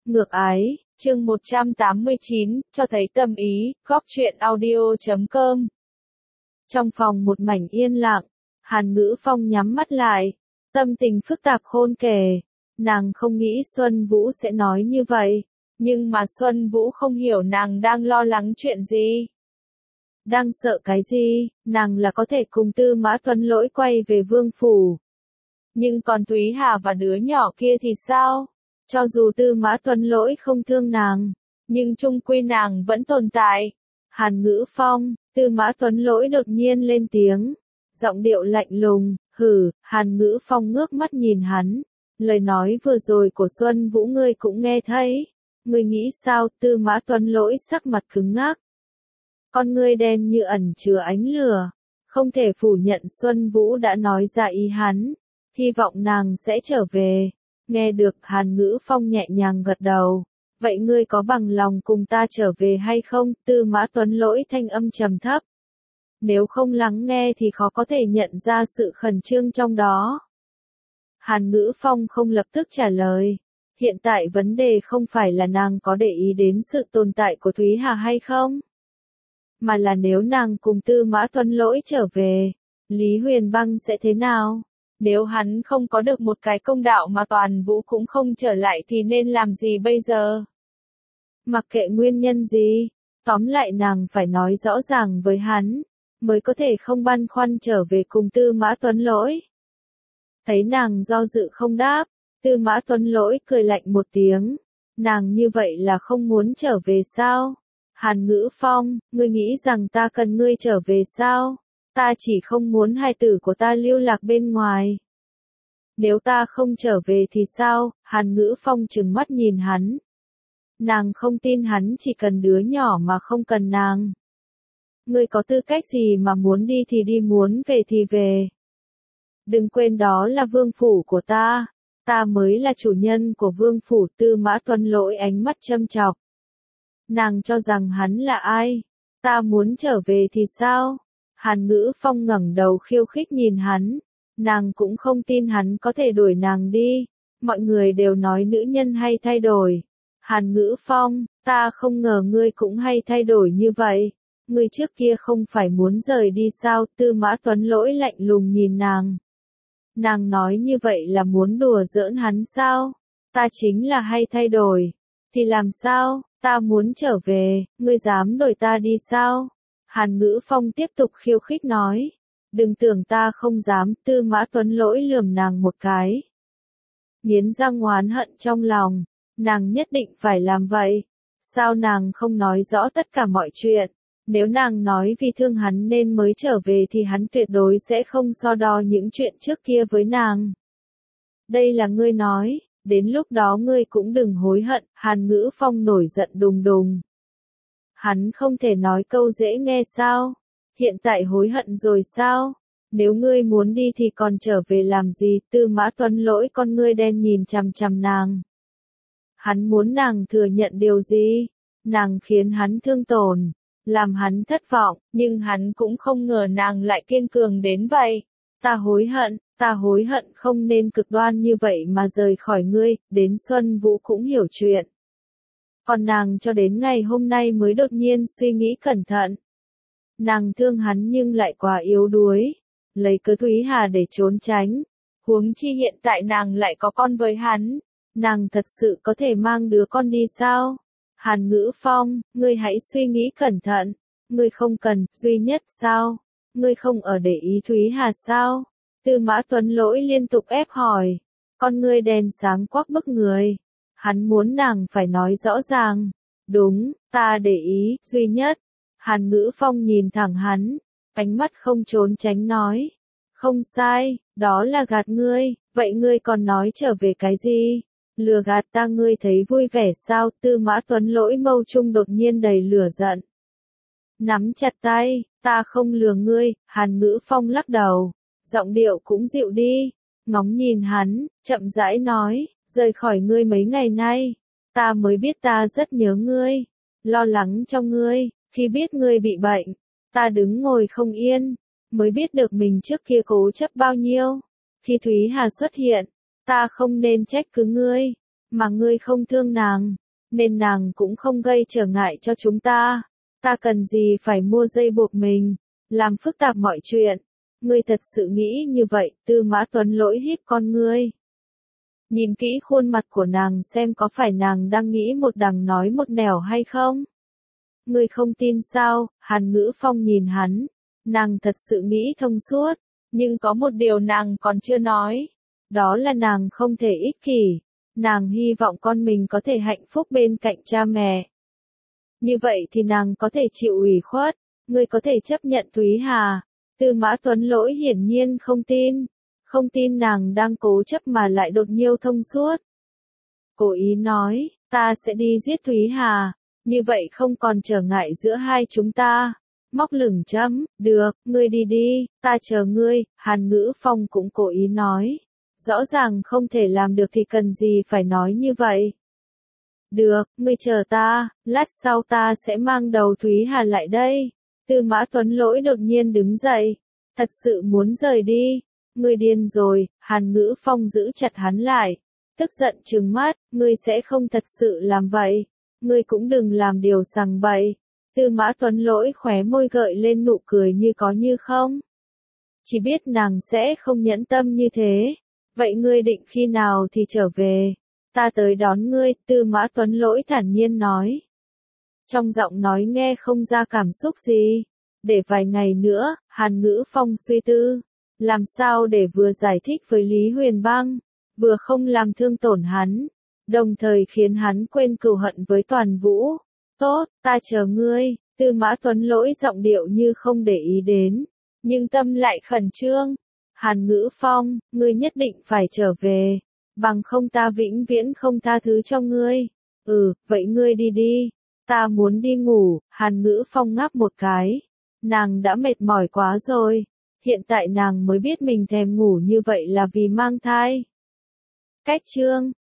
Ngược ái, chương 189, cho thấy tâm ý, góc truyện audio.com. Trong phòng một mảnh yên lặng, Hàn Ngữ Phong nhắm mắt lại, tâm tình phức tạp khôn kể. Nàng không nghĩ Xuân Vũ sẽ nói như vậy, nhưng mà Xuân Vũ không hiểu nàng đang lo lắng chuyện gì. Đang sợ cái gì, nàng là có thể cùng Tư Mã Tuấn Lỗi quay về vương phủ. Nhưng còn Thúy Hà và đứa nhỏ kia thì sao? Cho dù Tư Mã Tuấn Lỗi không thương nàng, nhưng chung quy nàng vẫn tồn tại. Hàn Ngữ Phong, Tư Mã Tuấn Lỗi đột nhiên lên tiếng, giọng điệu lạnh lùng, hừ. Hàn Ngữ Phong ngước mắt nhìn hắn, lời nói vừa rồi của Xuân Vũ ngươi cũng nghe thấy. Ngươi nghĩ sao? Tư Mã Tuấn Lỗi sắc mặt cứng ngắc, con ngươi đen như ẩn chứa ánh lửa, không thể phủ nhận Xuân Vũ đã nói ra ý hắn, hy vọng nàng sẽ trở về. Nghe được Hàn Ngữ Phong nhẹ nhàng gật đầu, vậy ngươi có bằng lòng cùng ta trở về hay không? Tư Mã Tuấn Lỗi thanh âm trầm thấp. Nếu không lắng nghe thì khó có thể nhận ra sự khẩn trương trong đó. Hàn Ngữ Phong không lập tức trả lời. Hiện tại vấn đề không phải là nàng có để ý đến sự tồn tại của Thúy Hà hay không, mà là nếu nàng cùng Tư Mã Tuấn Lỗi trở về, Lý Huyền Băng sẽ thế nào? Nếu hắn không có được một cái công đạo mà Toàn Vũ cũng không trở lại thì nên làm gì bây giờ? Mặc kệ nguyên nhân gì, tóm lại nàng phải nói rõ ràng với hắn, mới có thể không băn khoăn trở về cùng Tư Mã Tuấn Lỗi. Thấy nàng do dự không đáp, Tư Mã Tuấn Lỗi cười lạnh một tiếng, nàng như vậy là không muốn trở về sao? Hàn Ngữ Phong, ngươi nghĩ rằng ta cần ngươi trở về sao? Ta chỉ không muốn hài tử của ta lưu lạc bên ngoài. Nếu ta không trở về thì sao? Hàn Ngữ Phong trừng mắt nhìn hắn. Nàng không tin hắn chỉ cần đứa nhỏ mà không cần nàng. Ngươi có tư cách gì mà muốn đi thì đi, muốn về thì về. Đừng quên đó là vương phủ của ta. Ta mới là chủ nhân của vương phủ. Tư Mã Tuấn Lỗi ánh mắt châm chọc. Nàng cho rằng hắn là ai? Ta muốn trở về thì sao? Hàn Ngữ Phong ngẩng đầu khiêu khích nhìn hắn. Nàng cũng không tin hắn có thể đuổi nàng đi. Mọi người đều nói nữ nhân hay thay đổi. Hàn Ngữ Phong, ta không ngờ ngươi cũng hay thay đổi như vậy. Ngươi trước kia không phải muốn rời đi sao? Tư Mã Tuấn Lỗi lạnh lùng nhìn nàng. Nàng nói như vậy là muốn đùa giỡn hắn sao? Ta chính là hay thay đổi. Thì làm sao? Ta muốn trở về, ngươi dám đuổi ta đi sao? Hàn Ngữ Phong tiếp tục khiêu khích nói. Đừng tưởng ta không dám. Tư Mã Tuấn Lỗi lườm nàng một cái, nghiến răng oán hận trong lòng. Nàng nhất định phải làm vậy. Sao nàng không nói rõ tất cả mọi chuyện? Nếu nàng nói vì thương hắn nên mới trở về thì hắn tuyệt đối sẽ không so đo những chuyện trước kia với nàng. Đây là ngươi nói, đến lúc đó ngươi cũng đừng hối hận. Hàn Ngữ Phong nổi giận đùng đùng. Hắn không thể nói câu dễ nghe sao? Hiện tại hối hận rồi sao? Nếu ngươi muốn đi thì còn trở về làm gì? Tư Mã Tuấn Lỗi con ngươi đen nhìn chằm chằm nàng. Hắn muốn nàng thừa nhận điều gì? Nàng khiến hắn thương tổn, làm hắn thất vọng, nhưng hắn cũng không ngờ nàng lại kiên cường đến vậy. Ta hối hận không nên cực đoan như vậy mà rời khỏi ngươi. Đến Xuân Vũ cũng hiểu chuyện. Còn nàng cho đến ngày hôm nay mới đột nhiên suy nghĩ cẩn thận. Nàng thương hắn nhưng lại quá yếu đuối, lấy cớ Thúy Hà để trốn tránh. Huống chi hiện tại nàng lại có con với hắn. Nàng thật sự có thể mang đứa con đi sao? Hàn Ngữ Phong, ngươi hãy suy nghĩ cẩn thận. Ngươi không cần, duy nhất sao? Ngươi không ở để ý Thúy Hà sao? Tư Mã Tuấn Lỗi liên tục ép hỏi. Con ngươi đen sáng quắc bức người. Hắn muốn nàng phải nói rõ ràng. Đúng, ta để ý, duy nhất. Hàn Ngữ Phong nhìn thẳng hắn, ánh mắt không trốn tránh nói. Không sai, đó là gạt ngươi. Vậy ngươi còn nói trở về cái gì? Lừa gạt ta, ngươi thấy vui vẻ sao? Tư Mã Tuấn Lỗi mâu trung đột nhiên đầy lửa giận. Nắm chặt tay, ta không lừa ngươi. Hàn Ngữ Phong lắc đầu, giọng điệu cũng dịu đi, ngóng nhìn hắn, chậm rãi nói, rời khỏi ngươi mấy ngày nay, ta mới biết ta rất nhớ ngươi, lo lắng cho ngươi. Khi biết ngươi bị bệnh, ta đứng ngồi không yên, mới biết được mình trước kia cố chấp bao nhiêu. Khi Thúy Hà xuất hiện, ta không nên trách cứ ngươi, mà ngươi không thương nàng, nên nàng cũng không gây trở ngại cho chúng ta. Ta cần gì phải mua dây buộc mình, làm phức tạp mọi chuyện. Ngươi thật sự nghĩ như vậy? Tư Mã Tuấn Lỗi híp con ngươi. Nhìn kỹ khuôn mặt của nàng xem có phải nàng đang nghĩ một đằng nói một nẻo hay không? Ngươi không tin sao? Hàn Ngữ Phong nhìn hắn. Nàng thật sự nghĩ thông suốt, nhưng có một điều nàng còn chưa nói. Đó là nàng không thể ích kỷ. Nàng hy vọng con mình có thể hạnh phúc bên cạnh cha mẹ. Như vậy thì nàng có thể chịu ủy khuất. Ngươi có thể chấp nhận Thúy Hà. Tư Mã Tuấn Lỗi hiển nhiên không tin. Không tin nàng đang cố chấp mà lại đột nhiên thông suốt. Cố ý nói, ta sẽ đi giết Thúy Hà. Như vậy không còn trở ngại giữa hai chúng ta. Móc lửng chấm, được, ngươi đi đi, ta chờ ngươi. Hàn Ngữ Phong cũng cố ý nói. Rõ ràng không thể làm được thì cần gì phải nói như vậy. Được, ngươi chờ ta, lát sau ta sẽ mang đầu Thúy Hà lại đây. Tư Mã Tuấn Lỗi đột nhiên đứng dậy. Thật sự muốn rời đi. Ngươi điên rồi. Hàn Ngữ Phong giữ chặt hắn lại. Tức giận trừng mắt, ngươi sẽ không thật sự làm vậy. Ngươi cũng đừng làm điều sằng bậy. Tư Mã Tuấn Lỗi khóe môi gợi lên nụ cười như có như không. Chỉ biết nàng sẽ không nhẫn tâm như thế. Vậy ngươi định khi nào thì trở về? Ta tới đón ngươi, Tư Mã Tuấn Lỗi thản nhiên nói. Trong giọng nói nghe không ra cảm xúc gì. Để vài ngày nữa, Hàn Ngữ Phong suy tư. Làm sao để vừa giải thích với Lý Huyền Băng, vừa không làm thương tổn hắn, đồng thời khiến hắn quên cừu hận với Toàn Vũ. Tốt, ta chờ ngươi. Tư Mã Tuấn Lỗi giọng điệu như không để ý đến, nhưng tâm lại khẩn trương. Hàn Ngữ Phong, ngươi nhất định phải trở về, bằng không ta vĩnh viễn không tha thứ cho ngươi. Vậy ngươi đi đi, ta muốn đi ngủ. Hàn Ngữ Phong ngáp một cái, nàng đã mệt mỏi quá rồi, hiện tại nàng mới biết mình thèm ngủ như vậy là vì mang thai. Cách chương